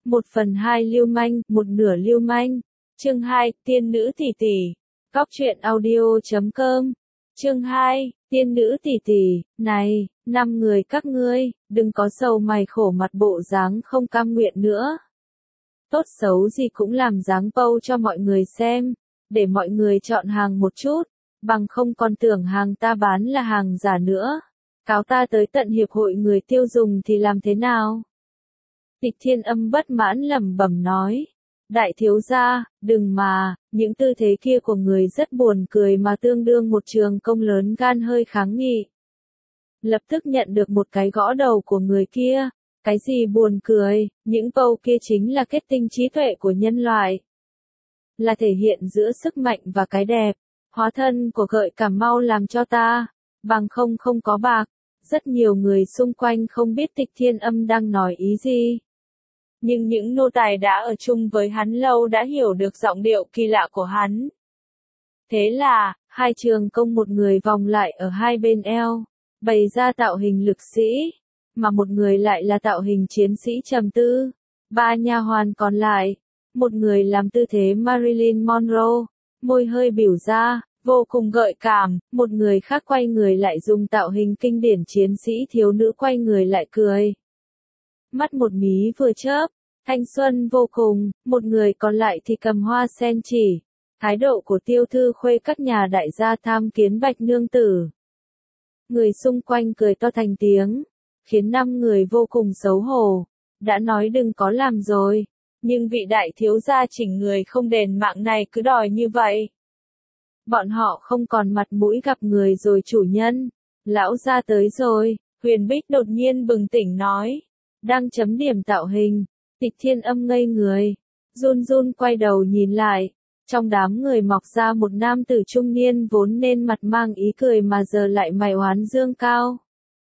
1/2 lưu manh, một nửa lưu manh. Chương 2, tiên nữ tỷ tỷ. Góc truyện audio.com. Chương 2, tiên nữ tỷ tỷ. Này, 5 người các ngươi, đừng có sầu mày khổ mặt bộ dáng không cam nguyện nữa. Tốt xấu gì cũng làm dáng pâu cho mọi người xem, để mọi người chọn hàng một chút, bằng không còn tưởng hàng ta bán là hàng giả nữa. Cáo ta tới tận hiệp hội người tiêu dùng thì làm thế nào? Tịch Thiên Âm bất mãn lẩm bẩm nói. Đại thiếu gia, đừng mà, những tư thế kia của người rất buồn cười mà tương đương một trường công lớn gan hơi kháng nghị. Lập tức nhận được một cái gõ đầu của người kia. Cái gì buồn cười, những câu kia chính là kết tinh trí tuệ của nhân loại. Là thể hiện giữa sức mạnh và cái đẹp. Hóa thân của gợi cảm mau làm cho ta, bằng không có bạc. Rất nhiều người xung quanh không biết Tịch Thiên Âm đang nói ý gì. Nhưng những nô tài đã ở chung với hắn lâu đã hiểu được giọng điệu kỳ lạ của hắn. Thế là, hai trường công một người vòng lại ở hai bên eo, bày ra tạo hình lực sĩ, mà một người lại là tạo hình chiến sĩ trầm tư. Ba nha hoàn còn lại, một người làm tư thế Marilyn Monroe, môi hơi biểu ra, vô cùng gợi cảm, một người khác quay người lại dùng tạo hình kinh điển chiến sĩ thiếu nữ quay người lại cười. Mắt một mí vừa chớp, thanh xuân vô cùng, một người còn lại thì cầm hoa sen chỉ. Thái độ của tiêu thư khuê các nhà đại gia tham kiến Bạch nương tử. Người xung quanh cười to thành tiếng, khiến 5 người vô cùng xấu hổ. Đã nói đừng có làm rồi, nhưng vị đại thiếu gia chỉnh người không đền mạng này cứ đòi như vậy. Bọn họ không còn mặt mũi gặp người rồi chủ nhân. Lão gia tới rồi, Huyền Bích đột nhiên bừng tỉnh nói. Đang chấm điểm tạo hình, Tịch Thiên Âm ngây người, run run quay đầu nhìn lại. Trong đám người mọc ra một nam tử trung niên vốn nên mặt mang ý cười mà giờ lại mày oán dương cao.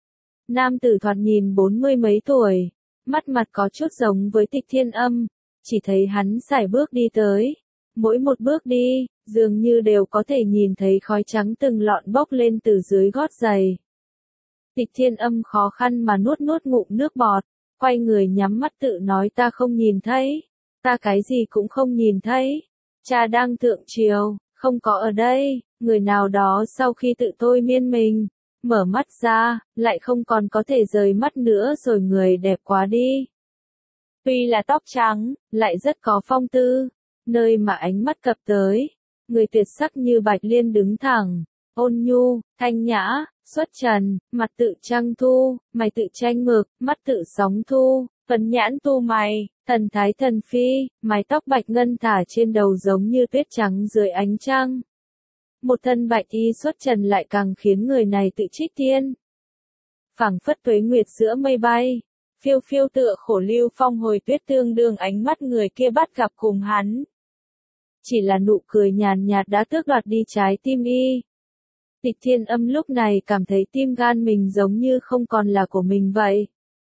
Nam tử thoạt nhìn 40 mấy tuổi, mắt mặt có chút giống với Tịch Thiên Âm, chỉ thấy hắn sải bước đi tới. Mỗi một bước đi, dường như đều có thể nhìn thấy khói trắng từng lọn bốc lên từ dưới gót giày. Tịch Thiên Âm khó khăn mà nuốt ngụm nước bọt, quay người nhắm mắt tự nói ta không nhìn thấy, ta cái gì cũng không nhìn thấy. Cha đang thượng triều, không có ở đây. Người nào đó sau khi tự thôi miên mình, mở mắt ra, lại không còn có thể rời mắt nữa rồi, người đẹp quá đi. Tuy là tóc trắng, lại rất có phong tư, nơi mà ánh mắt cập tới, người tuyệt sắc như Bạch Liên đứng thẳng, ôn nhu, thanh nhã, xuất trần, mặt tự trăng thu, mày tự tranh mực, mắt tự sóng thu, phấn nhãn tu mày, thần thái thần phi, mái tóc bạch ngân thả trên đầu giống như tuyết trắng dưới ánh trăng. Một thân bạch y xuất trần lại càng khiến người này tự trích tiên. Phảng phất tuế nguyệt giữa mây bay, phiêu phiêu tựa khổ lưu phong hồi tuyết, tương đương ánh mắt người kia bắt gặp cùng hắn. Chỉ là nụ cười nhàn nhạt đã tước đoạt đi trái tim y. Tịch Thiên Âm lúc này cảm thấy tim gan mình giống như không còn là của mình vậy.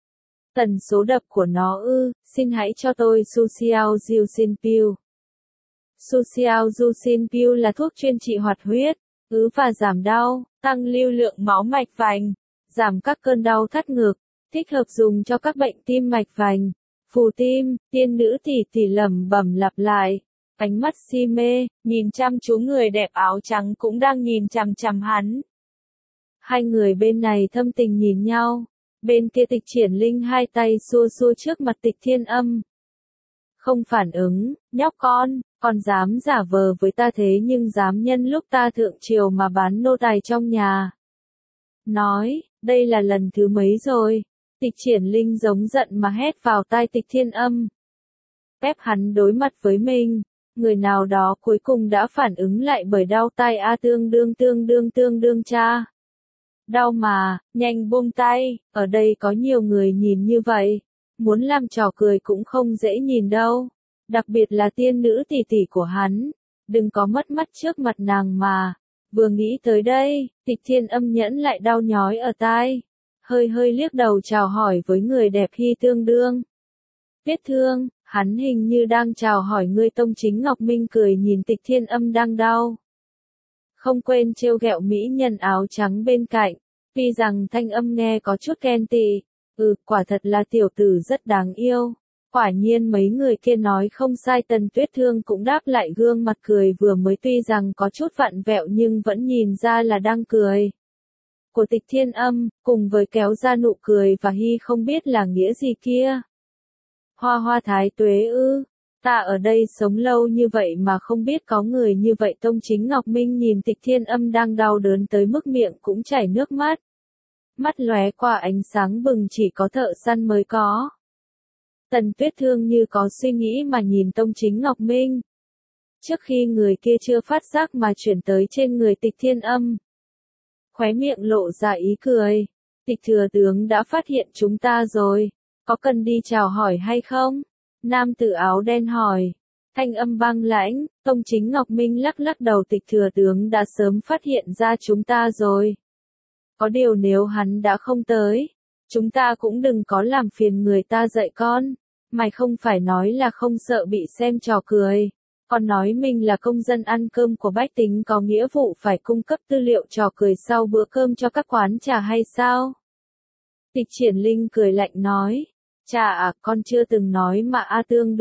Tần số đập của nó xin hãy cho tôi Su-xiao Diu Xin Piu. Su-xiao Diu Xin Piu là thuốc chuyên trị hoạt huyết, và giảm đau, tăng lưu lượng máu mạch vành, giảm các cơn đau thắt ngực, thích hợp dùng cho các bệnh tim mạch vành, phù tim. Tiên nữ tỷ tỷ lẩm bẩm lặp lại, ánh mắt si mê, nhìn chăm chú người đẹp áo trắng cũng đang nhìn chằm chằm hắn. Hai người bên này thâm tình nhìn nhau. Bên kia Tịch Triển Linh hai tay xua xua trước mặt Tịch Thiên Âm. Không phản ứng, nhóc con dám giả vờ với ta thế nhưng dám nhân lúc ta thượng triều mà bán nô tài trong nhà. Nói, đây là lần thứ mấy rồi? Tịch Triển Linh giống giận mà hét vào tai Tịch Thiên Âm. Ép hắn đối mặt với mình, người nào đó cuối cùng đã phản ứng lại bởi đau tai tương đương cha. Đau mà, nhanh buông tay, ở đây có nhiều người nhìn như vậy, muốn làm trò cười cũng không dễ nhìn đâu, đặc biệt là tiên nữ tỷ tỷ của hắn, đừng có mất mắt trước mặt nàng mà. Vừa nghĩ tới đây, Tịch Thiên Âm nhẫn lại đau nhói ở tai, hơi liếc đầu chào hỏi với người đẹp hy tương đương. Biết thương, hắn hình như đang chào hỏi người tông chính. Ngọc Minh cười nhìn Tịch Thiên Âm đang đau. Không quên trêu ghẹo mỹ nhân áo trắng bên cạnh, tuy rằng thanh âm nghe có chút ghen tị, quả thật là tiểu tử rất đáng yêu. Quả nhiên mấy người kia nói không sai, Tần Tuyết Thương cũng đáp lại, gương mặt cười vừa mới tuy rằng có chút vặn vẹo nhưng vẫn nhìn ra là đang cười. Của Tịch Thiên Âm, cùng với kéo ra nụ cười và hi không biết là nghĩa gì kia. Hoa Hoa Thái Tuế ư, ta ở đây sống lâu như vậy mà không biết có người như vậy. Tông Chính Ngọc Minh nhìn Tịch Thiên Âm đang đau đớn tới mức miệng cũng chảy nước mắt. Mắt lóe qua ánh sáng bừng, chỉ có thợ săn mới có. Tần Tuyết Thương như có suy nghĩ mà nhìn Tông Chính Ngọc Minh. Trước khi người kia chưa phát giác mà chuyển tới trên người Tịch Thiên Âm. Khóe miệng lộ ra ý cười. Tịch thừa tướng đã phát hiện chúng ta rồi, có cần đi chào hỏi hay không? Nam tử áo đen hỏi. Thanh âm băng lãnh, Tông Chính Ngọc Minh lắc lắc đầu, Tịch thừa tướng đã sớm phát hiện ra chúng ta rồi. Có điều nếu hắn đã không tới, chúng ta cũng đừng có làm phiền người ta dạy con. Mày không phải nói là không sợ bị xem trò cười, còn nói mình là công dân ăn cơm của bách tính có nghĩa vụ phải cung cấp tư liệu trò cười sau bữa cơm cho các quán trà hay sao? Tịch Triển Linh cười lạnh nói, cha à, con chưa từng nói mà a,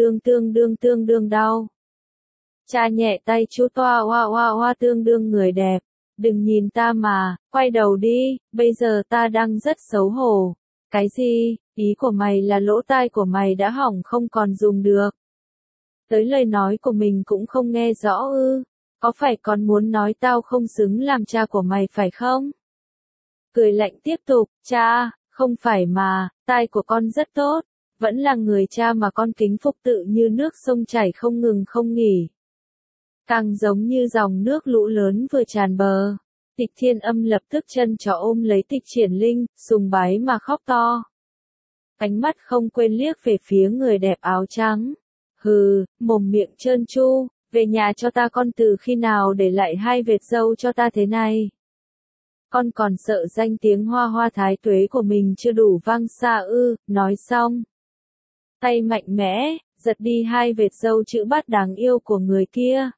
tương đương đau. Cha nhẹ tay chú toa, hoa tương đương người đẹp. Đừng nhìn ta mà, quay đầu đi, bây giờ ta đang rất xấu hổ. Cái gì, ý của mày là lỗ tai của mày đã hỏng không còn dùng được. Tới lời nói của mình cũng không nghe rõ ư, có phải còn muốn nói tao không xứng làm cha của mày phải không? Cười lạnh tiếp tục, cha, không phải mà, tai của con rất tốt, vẫn là người cha mà con kính phục tự như nước sông chảy không ngừng không nghỉ. Càng giống như dòng nước lũ lớn vừa tràn bờ. Tịch Thiên Âm lập tức chân trỏ ôm lấy Tịch Triển Linh, sùng bái mà khóc to. Ánh mắt không quên liếc về phía người đẹp áo trắng. Hừ, mồm miệng trơn tru, về nhà cho ta, con từ khi nào để lại hai vệt râu cho ta thế này? Con còn sợ danh tiếng Hoa Hoa Thái Tuế của mình chưa đủ vang xa ư? Nói xong, tay mạnh mẽ, giật đi hai vệt râu chữ bát đáng yêu của người kia.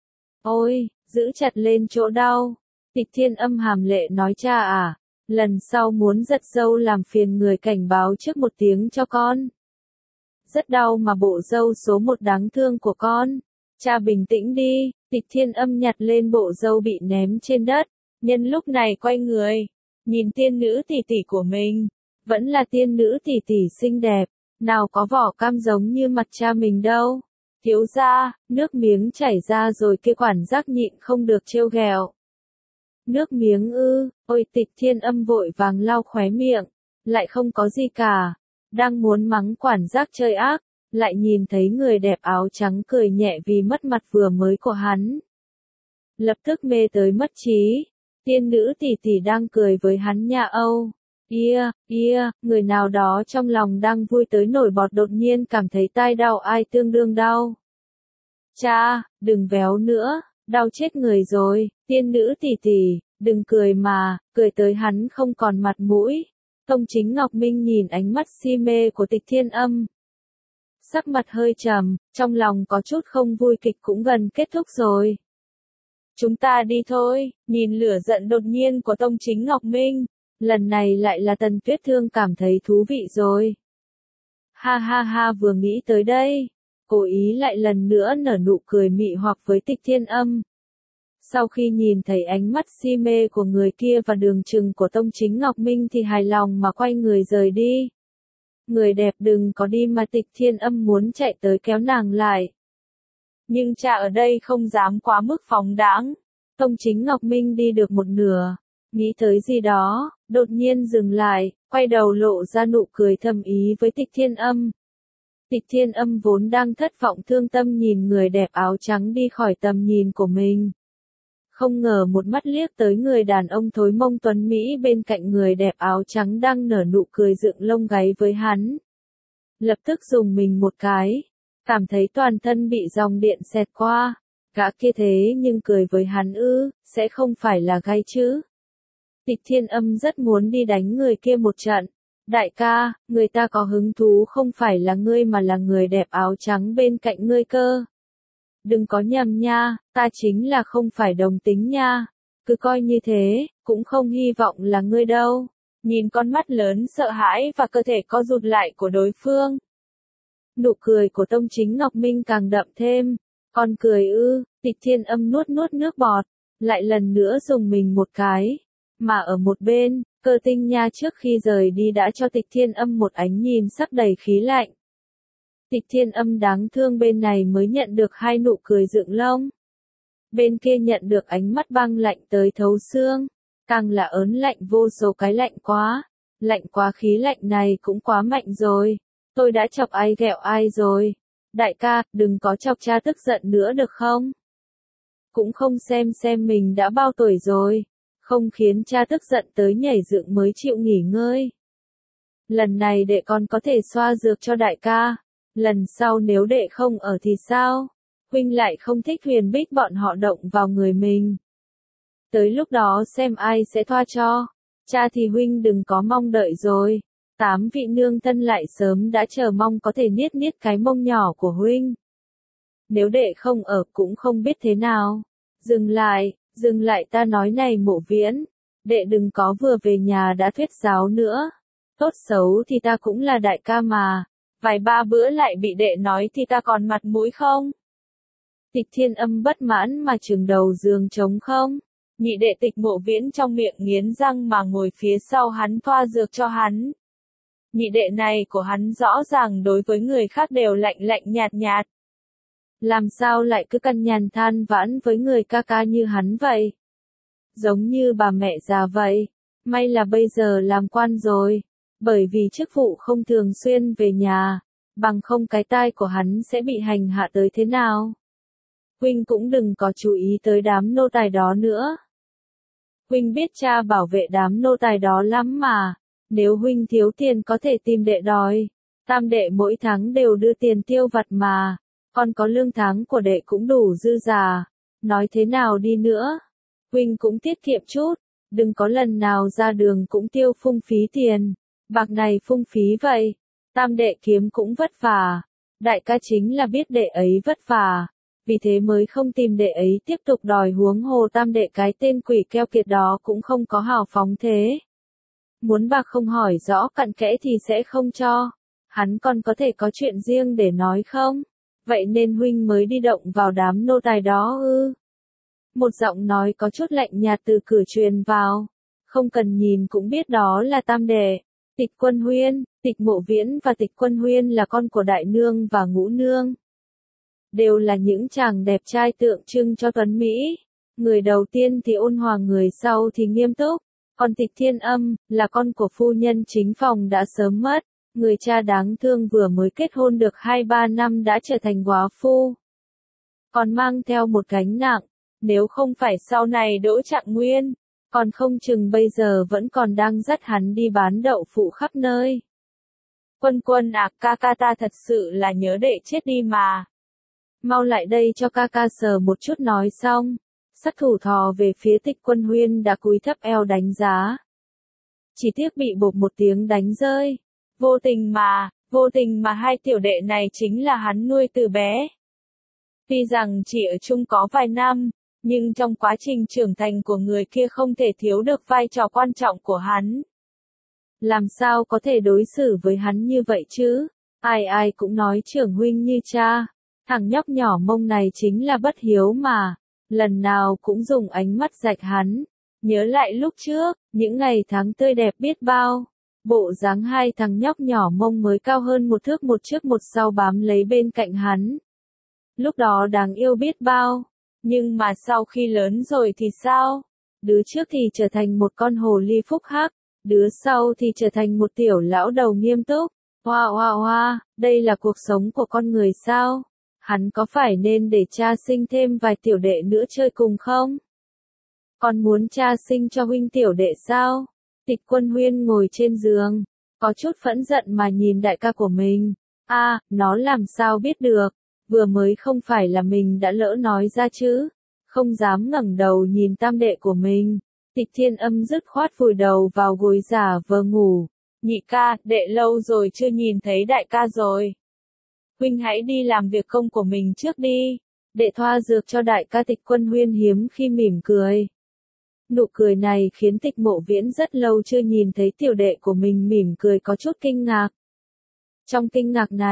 Ôi, giữ chặt lên chỗ đau. Tịch Thiên Âm hàm lệ nói, cha à, lần sau muốn giật râu làm phiền người cảnh báo trước một tiếng cho con. Rất đau mà, bộ râu số một đáng thương của con. Cha bình tĩnh đi. Tịch Thiên Âm nhặt lên bộ râu bị ném trên đất, nhân lúc này quay người, nhìn tiên nữ tỷ tỷ của mình. Vẫn là tiên nữ tỷ tỷ xinh đẹp, nào có vỏ cam giống như mặt cha mình đâu. Thiếu gia, nước miếng chảy ra rồi kia, quản giác nhịn không được trêu ghẹo. Nước miếng ư? Ôi, Tịch Thiên Âm vội vàng lau khóe miệng, lại không có gì cả. Đang muốn mắng quản giác chơi ác, lại nhìn thấy người đẹp áo trắng cười nhẹ vì mất mặt vừa mới của hắn. Lập tức mê tới mất trí. Tiên nữ tỷ tỷ đang cười với hắn nhà Âu. Người nào đó trong lòng đang vui tới nổi bọt đột nhiên cảm thấy tai đau, ai tương đương đau. Cha, đừng véo nữa, đau chết người rồi. Tiên nữ tỷ tỷ, đừng cười mà, cười tới hắn không còn mặt mũi. Tông Chính Ngọc Minh nhìn ánh mắt si mê của Tịch Thiên Âm. Sắc mặt hơi trầm, trong lòng có chút không vui, kịch cũng gần kết thúc rồi. Chúng ta đi thôi. Nhìn lửa giận đột nhiên của Tông Chính Ngọc Minh, lần này lại là Tần Tuyết Thương cảm thấy thú vị rồi. Ha ha ha, vừa nghĩ tới đây, cố ý lại lần nữa nở nụ cười mị hoặc với Tịch Thiên Âm. Sau khi nhìn thấy ánh mắt si mê của người kia và đường chừng của Tông Chính Ngọc Minh thì hài lòng mà quay người rời đi. Người đẹp đừng có đi mà, Tịch Thiên Âm muốn chạy tới kéo nàng lại. Nhưng cha ở đây không dám quá mức phóng đãng. Tông Chính Ngọc Minh đi được một nửa, nghĩ tới gì đó, đột nhiên dừng lại, quay đầu lộ ra nụ cười thầm ý với Tịch Thiên Âm. Tịch Thiên Âm vốn đang thất vọng thương tâm nhìn người đẹp áo trắng đi khỏi tầm nhìn của mình. Không ngờ một mắt liếc tới người đàn ông thối mông tuấn Mỹ bên cạnh người đẹp áo trắng đang nở nụ cười dựng lông gáy với hắn. Lập tức dùng mình một cái, cảm thấy toàn thân bị dòng điện xẹt qua. Gã kia thế nhưng cười với hắn ư, sẽ không phải là gay chứ. Tịch Thiên Âm rất muốn đi đánh người kia một trận. Đại ca, người ta có hứng thú không phải là ngươi mà là người đẹp áo trắng bên cạnh ngươi cơ. Đừng có nhầm nha, ta chính là không phải đồng tính nha. Cứ coi như thế, cũng không hy vọng là ngươi đâu. Nhìn con mắt lớn sợ hãi và cơ thể co rụt lại của đối phương. Nụ cười của Tông Chính Ngọc Minh càng đậm thêm. Con cười ư? Tịch Thiên Âm nuốt nuốt nước bọt, lại lần nữa dùng mình một cái. Mà ở một bên, Cơ Tinh Nha trước khi rời đi đã cho Tịch Thiên Âm một ánh nhìn sắc đầy khí lạnh. Tịch Thiên Âm đáng thương bên này mới nhận được hai nụ cười dựng lông. Bên kia nhận được ánh mắt băng lạnh tới thấu xương, càng là ớn lạnh vô số cái lạnh quá khí lạnh này cũng quá mạnh rồi. Tôi đã chọc ai ghẹo ai rồi. Đại ca, đừng có chọc cha tức giận nữa được không? Cũng không xem mình đã bao tuổi rồi, không khiến cha tức giận tới nhảy dựng mới chịu nghỉ ngơi. Lần này đệ còn có thể xoa dược cho đại ca, lần sau nếu đệ không ở thì sao? Huynh lại không thích Huyền Bích bọn họ động vào người mình. Tới lúc đó xem ai sẽ thoa cho. Cha thì huynh đừng có mong đợi rồi. 8 vị nương thân lại sớm đã chờ mong có thể niết cái mông nhỏ của huynh. Nếu đệ không ở cũng không biết thế nào. Dừng lại ta nói này Mộ Viễn. Đệ đừng có vừa về nhà đã thuyết giáo nữa. Tốt xấu thì ta cũng là đại ca mà. Vài ba bữa lại bị đệ nói thì ta còn mặt mũi không? Tịch Thiên Âm bất mãn mà chừng đầu giường trống không. Nhị đệ Tịch Mộ Viễn trong miệng nghiến răng mà ngồi phía sau hắn thoa dược cho hắn. Nhị đệ này của hắn rõ ràng đối với người khác đều lạnh nhạt. Làm sao lại cứ cằn nhằn than vãn với người ca ca như hắn vậy? Giống như bà mẹ già vậy. May là bây giờ làm quan rồi. Bởi vì chức vụ không thường xuyên về nhà. Bằng không cái tai của hắn sẽ bị hành hạ tới thế nào? Huynh cũng đừng có chú ý tới đám nô tài đó nữa. Huynh biết cha bảo vệ đám nô tài đó lắm mà. Nếu huynh thiếu tiền có thể tìm đệ đòi. Tam đệ mỗi tháng đều đưa tiền tiêu vặt mà. Còn có lương tháng của đệ cũng đủ dư giả. Nói thế nào đi nữa. Huynh cũng tiết kiệm chút. Đừng có lần nào ra đường cũng tiêu phung phí tiền. Bạc này phung phí vậy. Tam đệ kiếm cũng vất vả. Đại ca chính là biết đệ ấy vất vả. Vì thế mới không tìm đệ ấy tiếp tục đòi, huống hồ tam đệ cái tên quỷ keo kiệt đó cũng không có hào phóng thế. Muốn bạc không hỏi rõ cặn kẽ thì sẽ không cho. Hắn còn có thể có chuyện riêng để nói không? Vậy nên huynh mới đi động vào đám nô tài đó ư? Một giọng nói có chút lạnh nhạt từ cửa truyền vào. Không cần nhìn cũng biết đó là tam đệ. Tịch Quân Huyên, Tịch Mộ Viễn và Tịch Quân Huyên là con của Đại Nương và Ngũ Nương. Đều là những chàng đẹp trai tượng trưng cho tuấn Mỹ. Người đầu tiên thì ôn hòa, người sau thì nghiêm túc. Còn Tịch Thiên Âm, là con của phu nhân chính phòng đã sớm mất. Người cha đáng thương vừa mới kết hôn được 2-3 năm đã trở thành góa phu. Còn mang theo một gánh nặng. Nếu không phải sau này đỗ Trạng Nguyên, còn không chừng bây giờ vẫn còn đang dắt hắn đi bán đậu phụ khắp nơi. Quân à, ca ca ta thật sự là nhớ đệ chết đi mà. Mau lại đây cho ca ca sờ một chút. Nói xong, sát thủ thò về phía Tịch Quân Huyên đã cúi thấp eo đánh giá. Chỉ tiếc bị bộp một tiếng đánh rơi. Vô tình mà hai tiểu đệ này chính là hắn nuôi từ bé. Tuy rằng chỉ ở chung có vài năm, nhưng trong quá trình trưởng thành của người kia không thể thiếu được vai trò quan trọng của hắn. Làm sao có thể đối xử với hắn như vậy chứ? Ai cũng nói trưởng huynh như cha. Thằng nhóc nhỏ mông này chính là bất hiếu mà. Lần nào cũng dùng ánh mắt rạch hắn. Nhớ lại lúc trước, những ngày tháng tươi đẹp biết bao. Bộ dáng hai thằng nhóc nhỏ mông mới cao hơn một thước, một trước một sau bám lấy bên cạnh hắn. Lúc đó đáng yêu biết bao. Nhưng mà sau khi lớn rồi thì sao? Đứa trước thì trở thành một con hồ ly phúc hắc. Đứa sau thì trở thành một tiểu lão đầu nghiêm túc. Hoa, đây là cuộc sống của con người sao? Hắn có phải nên để cha sinh thêm vài tiểu đệ nữa chơi cùng không? Còn muốn cha sinh cho huynh tiểu đệ sao? Tịch Quân Huyên ngồi trên giường, có chút phẫn giận mà nhìn đại ca của mình. Nó làm sao biết được, vừa mới không phải là mình đã lỡ nói ra chứ? Không dám ngẩng đầu nhìn tam đệ của mình. Tịch Thiên Âm dứt khoát vùi đầu vào gối giả vờ ngủ. Nhị ca, đệ lâu rồi chưa nhìn thấy đại ca rồi. Huynh hãy đi làm việc công của mình trước đi. Đệ thoa dược cho đại ca. Tịch Quân Huyên hiếm khi mỉm cười. Nụ cười này khiến Tịch Mộ Viễn rất lâu chưa nhìn thấy tiểu đệ của mình mỉm cười có chút kinh ngạc. Trong kinh ngạc này,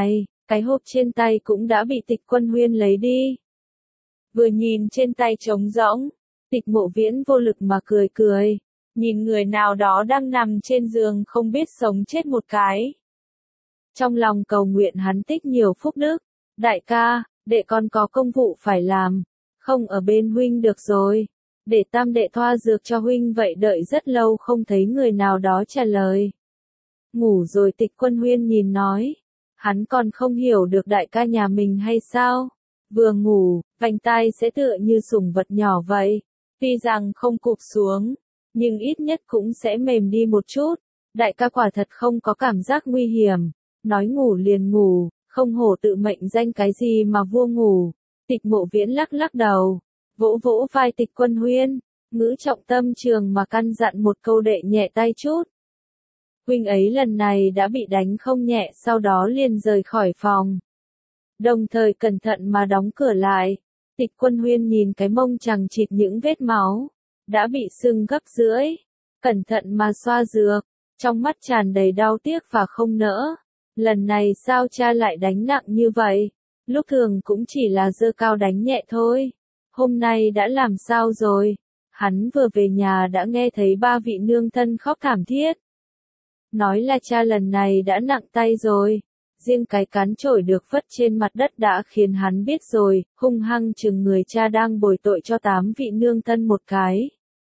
cái hộp trên tay cũng đã bị Tịch Quân Huyên lấy đi. Vừa nhìn trên tay trống rỗng, Tịch Mộ Viễn vô lực mà cười cười, nhìn người nào đó đang nằm trên giường không biết sống chết một cái. Trong lòng cầu nguyện hắn tích nhiều phúc đức, đại ca, đệ con có công vụ phải làm, không ở bên huynh được rồi, để tam đệ thoa dược cho huynh vậy đợi rất lâu không thấy người nào đó trả lời. Ngủ rồi Tịch Quân Huyên nhìn nói, hắn còn không hiểu được đại ca nhà mình hay sao, vừa ngủ, vành tai sẽ tựa như sủng vật nhỏ vậy, tuy rằng không cụp xuống, nhưng ít nhất cũng sẽ mềm đi một chút, đại ca quả thật không có cảm giác nguy hiểm, nói ngủ liền ngủ, không hổ tự mệnh danh cái gì mà vua ngủ. Tịch Mộ Viễn lắc lắc đầu, vỗ vỗ vai Tịch Quân Huyên, ngữ trọng tâm trường mà căn dặn một câu đệ nhẹ tay chút. Huynh ấy lần này đã bị đánh không nhẹ, sau đó liền rời khỏi phòng. Đồng thời cẩn thận mà đóng cửa lại. Tịch Quân Huyên nhìn cái mông chằng chịt những vết máu, đã bị sưng gấp rưỡi, cẩn thận mà xoa dược, trong mắt tràn đầy đau tiếc và không nỡ. Lần này sao cha lại đánh nặng như vậy? Lúc thường cũng chỉ là giơ cao đánh nhẹ thôi. Hôm nay đã làm sao rồi? Hắn vừa về nhà đã nghe thấy ba vị nương thân khóc thảm thiết. Nói là cha lần này đã nặng tay rồi. Riêng cái cán chổi được vất trên mặt đất đã khiến hắn biết rồi, hung hăng chừng người cha đang bồi tội cho 8 vị nương thân một cái.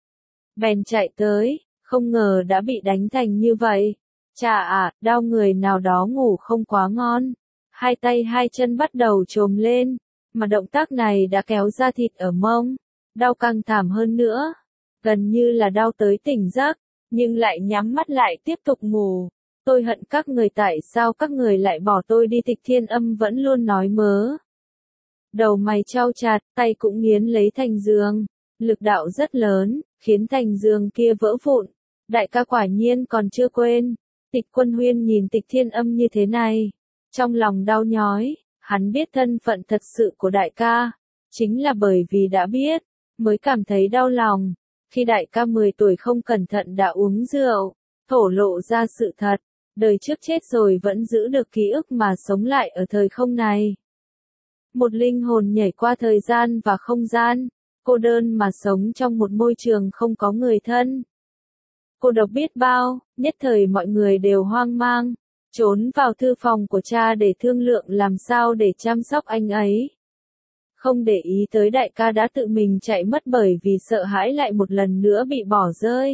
Bèn chạy tới, không ngờ đã bị đánh thành như vậy. Cha ạ, đau người nào đó ngủ không quá ngon. Hai tay hai chân bắt đầu trồm lên, mà động tác này đã kéo ra thịt ở mông. Đau căng thảm hơn nữa, gần như là đau tới tỉnh giấc, nhưng lại nhắm mắt lại tiếp tục ngủ. Tôi hận các người, tại sao các người lại bỏ tôi đi? Tịch Thiên Âm vẫn luôn nói mớ. Đầu mày chau chặt, tay cũng nghiến lấy thành giường, lực đạo rất lớn, khiến thành giường kia vỡ vụn. Đại ca quả nhiên còn chưa quên. Tịch Quân Huyên nhìn Tịch Thiên Âm như thế này, trong lòng đau nhói, hắn biết thân phận thật sự của đại ca, chính là bởi vì đã biết, mới cảm thấy đau lòng. Khi đại ca 10 tuổi không cẩn thận đã uống rượu, thổ lộ ra sự thật, đời trước chết rồi vẫn giữ được ký ức mà sống lại ở thời không này. Một linh hồn nhảy qua thời gian và không gian, cô đơn mà sống trong một môi trường không có người thân. Cô độc biết bao, nhất thời mọi người đều hoang mang, trốn vào thư phòng của cha để thương lượng làm sao để chăm sóc anh ấy. Không để ý tới đại ca đã tự mình chạy mất bởi vì sợ hãi lại một lần nữa bị bỏ rơi.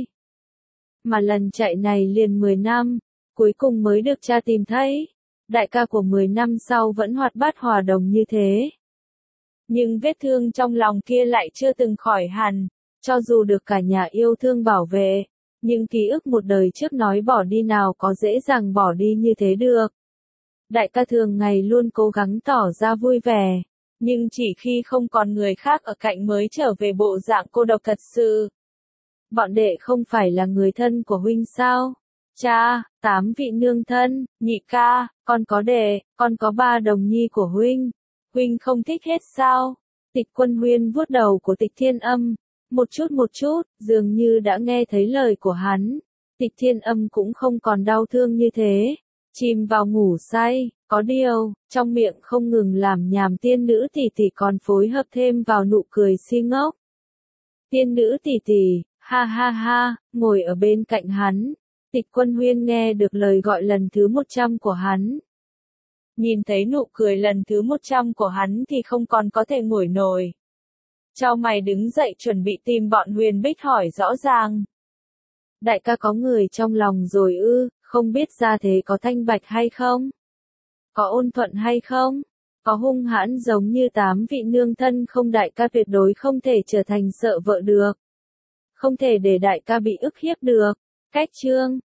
Mà lần chạy này liền 10 năm, cuối cùng mới được cha tìm thấy. Đại ca của 10 năm sau vẫn hoạt bát hòa đồng như thế. Nhưng vết thương trong lòng kia lại chưa từng khỏi hẳn, cho dù được cả nhà yêu thương bảo vệ. Nhưng ký ức một đời trước nói bỏ đi nào có dễ dàng bỏ đi như thế được. Đại ca thường ngày luôn cố gắng tỏ ra vui vẻ, nhưng chỉ khi không còn người khác ở cạnh mới trở về bộ dạng cô độc thật sự. Bọn đệ không phải là người thân của huynh sao? Cha, 8 vị nương thân, nhị ca, con có đệ, con có 3 đồng nhi của huynh. Huynh không thích hết sao? Tịch Quân Huyên vuốt đầu của Tịch Thiên Âm. Một chút, dường như đã nghe thấy lời của hắn. Tịch Thiên Âm cũng không còn đau thương như thế. Chìm vào ngủ say, có điều, trong miệng không ngừng làm nhảm tiên nữ tỷ tỷ còn phối hợp thêm vào nụ cười si ngốc. Tiên nữ tỷ tỷ, ha ha ha, ngồi ở bên cạnh hắn. Tịch Quân Huyên nghe được lời gọi lần thứ 100 của hắn. Nhìn thấy nụ cười lần thứ 100 của hắn thì không còn có thể ngồi nổi. Chau mày đứng dậy chuẩn bị tìm bọn Huyền Bích hỏi rõ ràng. Đại ca có người trong lòng rồi ư, không biết ra thế có thanh bạch hay không? Có ôn thuận hay không? Có hung hãn giống như 8 vị nương thân không? Đại ca tuyệt đối không thể trở thành sợ vợ được. Không thể để đại ca bị ức hiếp được. Cách chương